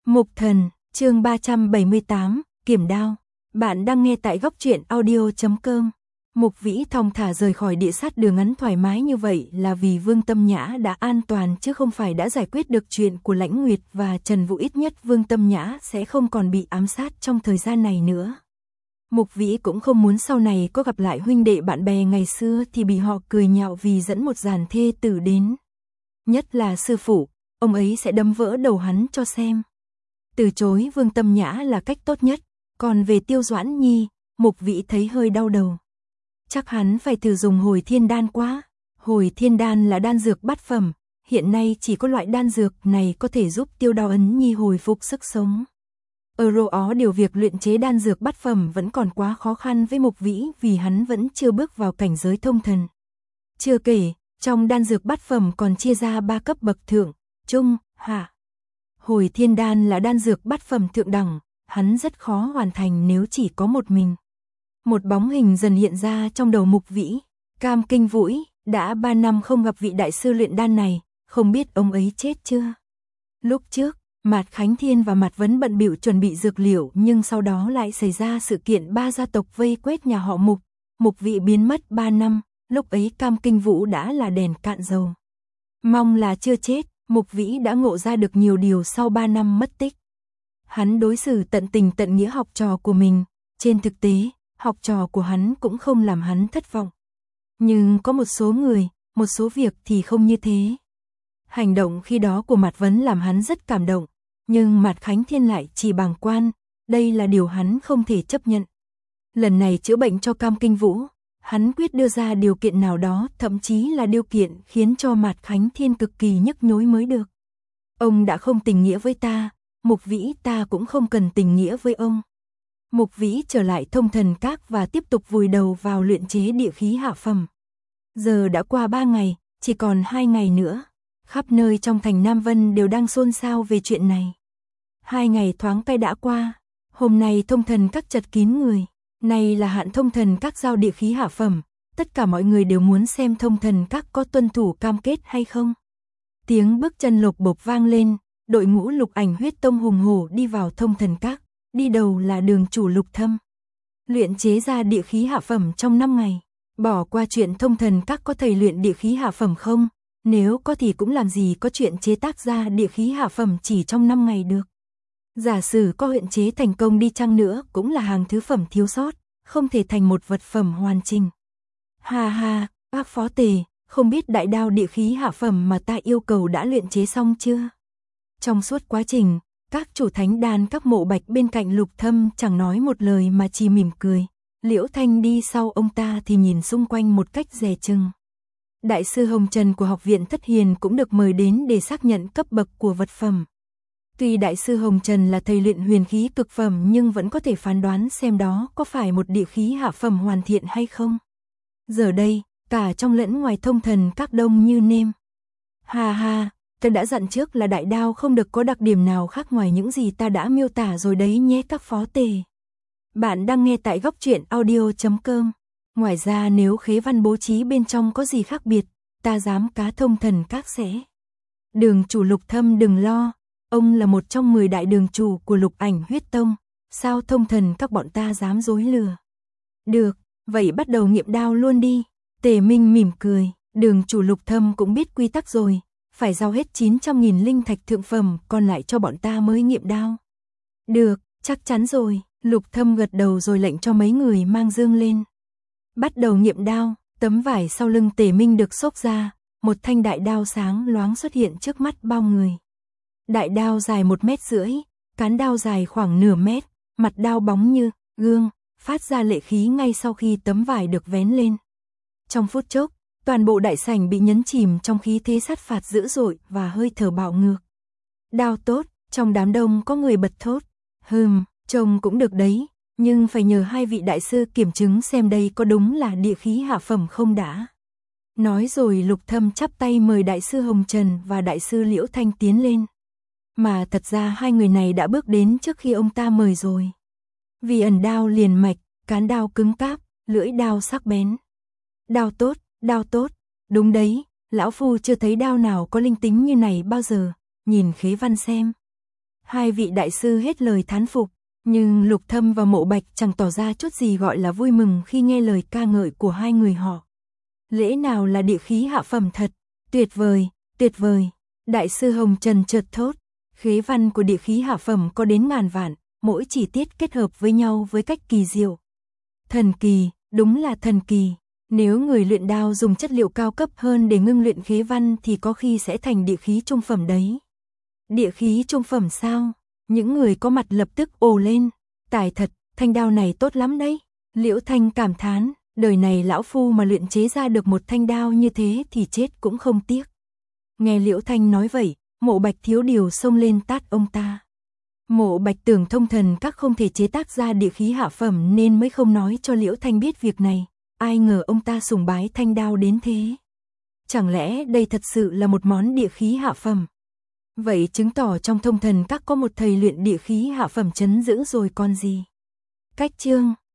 Mục Thần, chương 378, Kiểm Đao. Bạn đang nghe tại góc truyện audio.com. Mục Vĩ thong thả rời khỏi địa sát đường ngắn thoải mái như vậy là vì Vương Tâm Nhã đã an toàn chứ không phải đã giải quyết được chuyện của Lãnh Nguyệt và Trần Vũ, ít nhất Vương Tâm Nhã sẽ không còn bị ám sát trong thời gian này nữa. Mục Vĩ cũng không muốn sau này có gặp lại huynh đệ bạn bè ngày xưa thì bị họ cười nhạo vì dẫn một dàn thê tử đến. Nhất là sư phụ, ông ấy sẽ đấm vỡ đầu hắn cho xem. Từ chối Vương Tâm Nhã là cách tốt nhất, còn về Tiêu Doãn Nhi, Mục Vĩ thấy hơi đau đầu. Chắc hắn phải thử dùng hồi thiên đan quá. Hồi thiên đan là đan dược bát phẩm, hiện nay chỉ có loại đan dược này có thể giúp Tiêu Đao Ấn Nhi hồi phục sức sống. Điều việc luyện chế đan dược bát phẩm vẫn còn quá khó khăn với Mục Vĩ vì hắn vẫn chưa bước vào cảnh giới thông thần. Chưa kể, trong đan dược bát phẩm còn chia ra 3 cấp bậc thượng, trung, hạ. Hồi thiên đan là đan dược bát phẩm thượng đẳng, hắn rất khó hoàn thành nếu chỉ có một mình. Một bóng hình dần hiện ra trong đầu Mục Vĩ. Cam Kinh Vũ, đã 3 năm không gặp vị đại sư luyện đan này, không biết ông ấy chết chưa. Lúc trước, Mạt Khánh Thiên và Mạt Vấn bận bịu chuẩn bị dược liệu, nhưng sau đó lại xảy ra sự kiện 3 gia tộc vây quét nhà họ Mục. Mục Vĩ biến mất 3 năm, lúc ấy Cam Kinh Vũ đã là đèn cạn dầu. Mong là chưa chết, Mục Vĩ đã ngộ ra được nhiều điều sau 3 năm mất tích. Hắn đối xử tận tình tận nghĩa học trò của mình, trên thực tế, học trò của hắn cũng không làm hắn thất vọng. Nhưng có một số người, một số việc thì không như thế. Hành động khi đó của Mạt Vấn làm hắn rất cảm động, nhưng Mạt Khánh Thiên lại chỉ bàng quan, đây là điều hắn không thể chấp nhận. Lần này chữa bệnh cho Cam Kinh Vũ, hắn quyết đưa ra điều kiện nào đó, thậm chí là điều kiện khiến cho Mạt Khánh Thiên cực kỳ nhức nhối mới được. Ông đã không tình nghĩa với ta, Mục Vĩ ta cũng không cần tình nghĩa với ông. Mục Vĩ trở lại Thông Thần Các và tiếp tục vùi đầu vào luyện chế địa khí hạ phẩm. Giờ đã qua 3 ngày, chỉ còn 2 ngày nữa. Khắp nơi trong thành Nam Vân đều đang xôn xao về chuyện này. 2 ngày thoáng cái đã qua, hôm nay Thông Thần Các chật kín người. Này là hạn Thông Thần Các giao địa khí hạ phẩm, tất cả mọi người đều muốn xem Thông Thần Các có tuân thủ cam kết hay không. Tiếng bước chân lộc bộc vang lên, đội ngũ Lục Ảnh Huyết Tông hùng hổ đi vào Thông Thần Các, đi đầu là đường chủ Lục Thâm. Luyện chế ra địa khí hạ phẩm trong 5 ngày, bỏ qua chuyện Thông Thần Các có thầy luyện địa khí hạ phẩm không, nếu có thì cũng làm gì có chuyện chế tác ra địa khí hạ phẩm chỉ trong 5 ngày được. Giả sử có luyện chế thành công đi chăng nữa cũng là hàng thứ phẩm thiếu sót, không thể thành một vật phẩm hoàn chỉnh. Ha ha, bác phó tề, không biết đại đao địa khí hạ phẩm mà ta yêu cầu đã luyện chế xong chưa? Trong suốt quá trình, các chủ thánh đan các mộ bạch bên cạnh Lục Thâm chẳng nói một lời mà chỉ mỉm cười. Liễu Thanh đi sau ông ta thì nhìn xung quanh một cách dè chừng. Đại sư Hồng Trần của học viện Thất Hiền cũng được mời đến để xác nhận cấp bậc của vật phẩm. Tuy đại sư Hồng Trần là thầy luyện huyền khí cực phẩm nhưng vẫn có thể phán đoán xem đó có phải một địa khí hạ phẩm hoàn thiện hay không. Giờ đây, cả trong lẫn ngoài Thông Thần Các đông như nêm. Ha ha, ta đã dặn trước là đại đao không được có đặc điểm nào khác ngoài những gì ta đã miêu tả rồi đấy nhé các phó tề. Bạn đang nghe tại góc truyện audio.com. Ngoài ra nếu khế văn bố trí bên trong có gì khác biệt, ta dám cá Thông Thần Các sẽ. Đường chủ Lục Thâm đừng lo, ông là một trong 10 đại đường chủ của Lục Ảnh Huyết Tông, sao Thông Thần Các bọn ta dám dối lừa. Được, vậy bắt đầu nghiệm đao luôn đi. Tề Minh mỉm cười, đường chủ Lục Thâm cũng biết quy tắc rồi, phải giao hết 900.000 linh thạch thượng phẩm còn lại cho bọn ta mới nghiệm đao. Được, chắc chắn rồi, Lục Thâm gật đầu rồi lệnh cho mấy người mang dương lên. Bắt đầu nghiệm đao, tấm vải sau lưng Tề Minh được xốc ra, một thanh đại đao sáng loáng xuất hiện trước mắt bao người. Đại đao dài 1,5 mét, cán đao dài khoảng nửa mét, mặt đao bóng như gương, phát ra lệ khí ngay sau khi tấm vải được vén lên. Trong phút chốc, toàn bộ đại sảnh bị nhấn chìm trong khí thế sát phạt dữ dội và hơi thở bạo ngược. Đao tốt, trong đám đông có người bật thốt. Trông cũng được đấy, nhưng phải nhờ 2 vị đại sư kiểm chứng xem đây có đúng là địa khí hạ phẩm không đã. Nói rồi Lục Thâm chắp tay mời đại sư Hồng Trần và đại sư Liễu Thanh tiến lên. Mà thật ra 2 người này đã bước đến trước khi ông ta mời rồi. Vì ẩn đao liền mạch, cán đao cứng cáp, lưỡi đao sắc bén. Đao tốt, đúng đấy, lão phu chưa thấy đao nào có linh tính như này bao giờ, nhìn khế văn xem. Hai vị đại sư hết lời thán phục, nhưng Lục Thâm và Mộ Bạch chẳng tỏ ra chút gì gọi là vui mừng khi nghe lời ca ngợi của hai người họ. Lẽ nào là địa khí hạ phẩm thật, tuyệt vời, tuyệt vời. Đại sư Hồng Trần chợt thốt, khế văn của địa khí hạ phẩm có đến ngàn vạn, mỗi chi tiết kết hợp với nhau với cách kỳ diệu. Thần kỳ, đúng là thần kỳ. Nếu người luyện đao dùng chất liệu cao cấp hơn để ngưng luyện khế văn thì có khi sẽ thành địa khí trung phẩm đấy. Địa khí trung phẩm sao? Những người có mặt lập tức ồ lên. Tài thật, thanh đao này tốt lắm đấy. Liễu Thanh cảm thán, đời này lão phu mà luyện chế ra được một thanh đao như thế thì chết cũng không tiếc. Nghe Liễu Thanh nói vậy, Mộ Bạch thiếu điều xông lên tát ông ta. Mộ Bạch tưởng Thông Thần Các không thể chế tác ra địa khí hạ phẩm nên mới không nói cho Liễu Thanh biết việc này. Ai ngờ ông ta sùng bái thanh đao đến thế. Chẳng lẽ đây thật sự là một món địa khí hạ phẩm? Vậy chứng tỏ trong Thông Thần Các có một thầy luyện địa khí hạ phẩm trấn giữ rồi còn gì. Cách chương